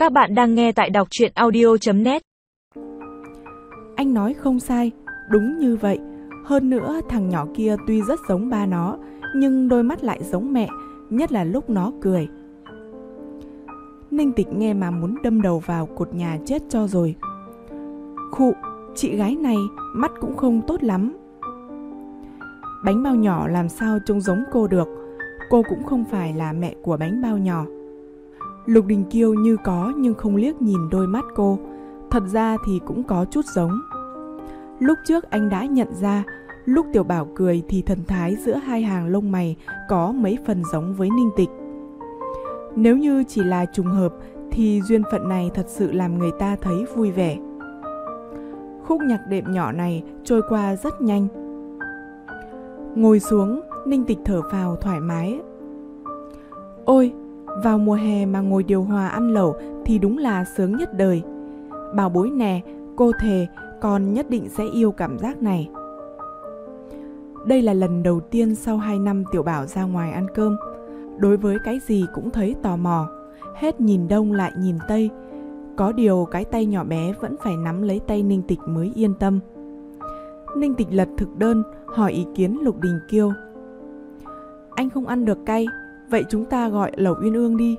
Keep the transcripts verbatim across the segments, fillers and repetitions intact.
Các bạn đang nghe tại đọc truyện audio chấm net. Anh nói không sai, đúng như vậy. Hơn nữa thằng nhỏ kia tuy rất giống ba nó, nhưng đôi mắt lại giống mẹ, nhất là lúc nó cười. Ninh Tịch nghe mà muốn đâm đầu vào cột nhà chết cho rồi. Khụ, chị gái này mắt cũng không tốt lắm. Bánh bao nhỏ làm sao trông giống cô được, cô cũng không phải là mẹ của bánh bao nhỏ. Lục Đình Kiêu như có nhưng không liếc nhìn đôi mắt cô, thật ra thì cũng có chút giống. Lúc trước anh đã nhận ra, lúc Tiểu Bảo cười thì thần thái giữa hai hàng lông mày có mấy phần giống với Ninh Tịch. Nếu như chỉ là trùng hợp thì duyên phận này thật sự làm người ta thấy vui vẻ. Khúc nhạc đệm nhỏ này trôi qua rất nhanh. Ngồi xuống, Ninh Tịch thở phào thoải mái. Ôi, vào mùa hè mà ngồi điều hòa ăn lẩu thì đúng là sướng nhất đời. Bảo bối nè, cô thề con nhất định sẽ yêu cảm giác này. Đây là lần đầu tiên sau hai năm Tiểu Bảo ra ngoài ăn cơm. Đối với cái gì cũng thấy tò mò, hết nhìn đông lại nhìn tây. Có điều cái tay nhỏ bé vẫn phải nắm lấy tay Ninh Tịch mới yên tâm. Ninh Tịch lật thực đơn, hỏi ý kiến Lục Đình Kiêu. Anh không ăn được cay, vậy chúng ta gọi lẩu uyên ương đi.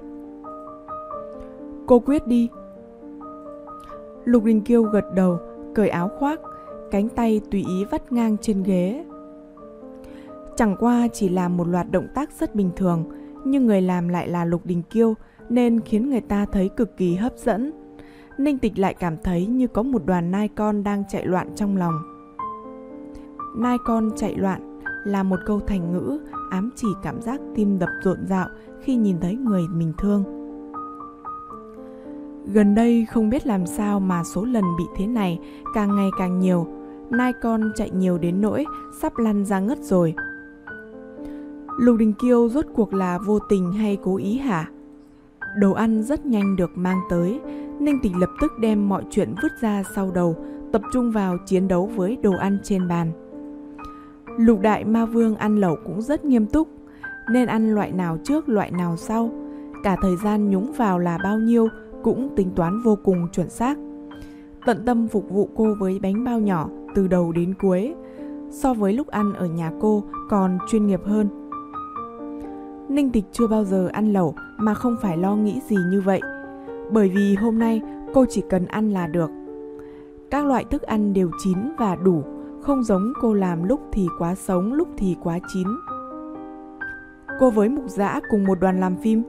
Cô quyết đi. Lục Đình Kiêu gật đầu, cởi áo khoác, cánh tay tùy ý vắt ngang trên ghế. Chẳng qua chỉ là một loạt động tác rất bình thường, nhưng người làm lại là Lục Đình Kiêu nên khiến người ta thấy cực kỳ hấp dẫn. Ninh Tịch lại cảm thấy như có một đoàn nai con đang chạy loạn trong lòng. Nai con chạy loạn là một câu thành ngữ ám chỉ cảm giác tim đập rộn rạo khi nhìn thấy người mình thương. Gần đây không biết làm sao mà số lần bị thế này càng ngày càng nhiều. Nai con chạy nhiều đến nỗi sắp lăn ra ngất rồi. Lục Đình Kiêu rốt cuộc là vô tình hay cố ý hả? Đồ ăn rất nhanh được mang tới. Ninh Tịch lập tức đem mọi chuyện vứt ra sau đầu, tập trung vào chiến đấu với đồ ăn trên bàn. Lục Đại Ma Vương ăn lẩu cũng rất nghiêm túc, nên ăn loại nào trước loại nào sau, cả thời gian nhúng vào là bao nhiêu cũng tính toán vô cùng chuẩn xác. Tận tâm phục vụ cô với bánh bao nhỏ từ đầu đến cuối, so với lúc ăn ở nhà cô còn chuyên nghiệp hơn. Ninh Tịch chưa bao giờ ăn lẩu mà không phải lo nghĩ gì như vậy, bởi vì hôm nay cô chỉ cần ăn là được. Các loại thức ăn đều chín và đủ, không giống cô làm lúc thì quá sống, lúc thì quá chín. Cô với Mục Dã cùng một đoàn làm phim.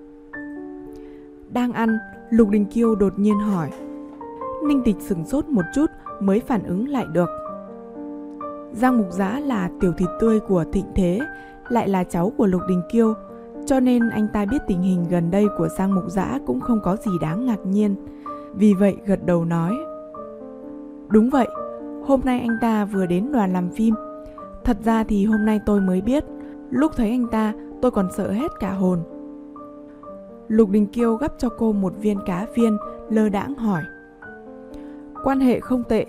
Đang ăn, Lục Đình Kiêu đột nhiên hỏi. Ninh Tịch sửng sốt một chút mới phản ứng lại được. Giang Mục Dã là tiểu thịt tươi của Thịnh Thế, lại là cháu của Lục Đình Kiêu, cho nên anh ta biết tình hình gần đây của Giang Mục Dã cũng không có gì đáng ngạc nhiên. Vì vậy gật đầu nói. Đúng vậy, hôm nay anh ta vừa đến đoàn làm phim. Thật ra thì hôm nay tôi mới biết, lúc thấy anh ta tôi còn sợ hết cả hồn. Lục Đình Kiêu gắp cho cô một viên cá viên, lơ đãng hỏi. Quan hệ không tệ.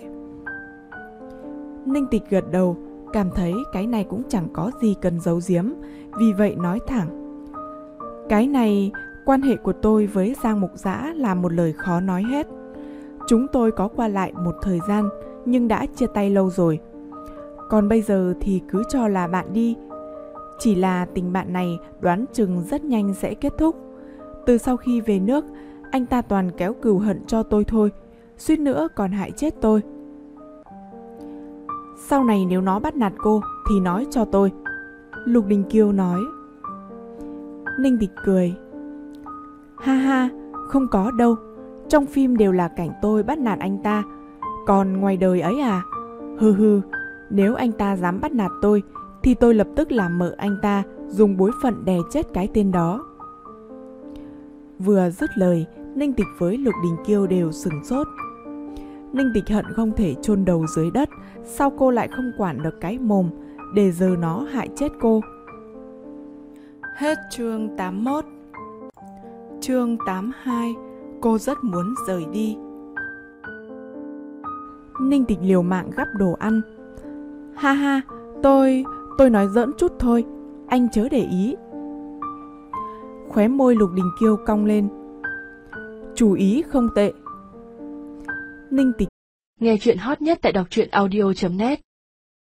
Ninh Tịch gật đầu, cảm thấy cái này cũng chẳng có gì cần giấu giếm, vì vậy nói thẳng. Cái này, quan hệ của tôi với Giang Mục Dã là một lời khó nói hết. Chúng tôi có qua lại một thời gian, nhưng đã chia tay lâu rồi. Còn bây giờ thì cứ cho là bạn đi. Chỉ là tình bạn này đoán chừng rất nhanh sẽ kết thúc. Từ sau khi về nước, anh ta toàn kéo cừu hận cho tôi thôi, suýt nữa còn hại chết tôi. Sau này nếu nó bắt nạt cô thì nói cho tôi. Lục Đình Kiêu nói. Ninh Tịch cười. Ha ha, không có đâu. Trong phim đều là cảnh tôi bắt nạt anh ta, còn ngoài đời ấy à? Hừ hừ, nếu anh ta dám bắt nạt tôi thì tôi lập tức làm mợ anh ta, dùng bối phận đè chết cái tên đó. Vừa dứt lời, Ninh Tịch với Lục Đình Kiêu đều sửng sốt. Ninh Tịch hận không thể chôn đầu dưới đất, sao cô lại không quản được cái mồm, để giờ nó hại chết cô. Hết chương tám mươi mốt. Chương tám mươi hai. Cô rất muốn rời đi. Ninh Tịch liều mạng gắp đồ ăn. Ha ha, tôi, tôi nói giỡn chút thôi, anh chớ để ý. Khóe môi Lục Đình Kiêu cong lên. Chủ ý không tệ. Ninh Tịch. Nghe chuyện hot nhất tại đọc truyện audio chấm net.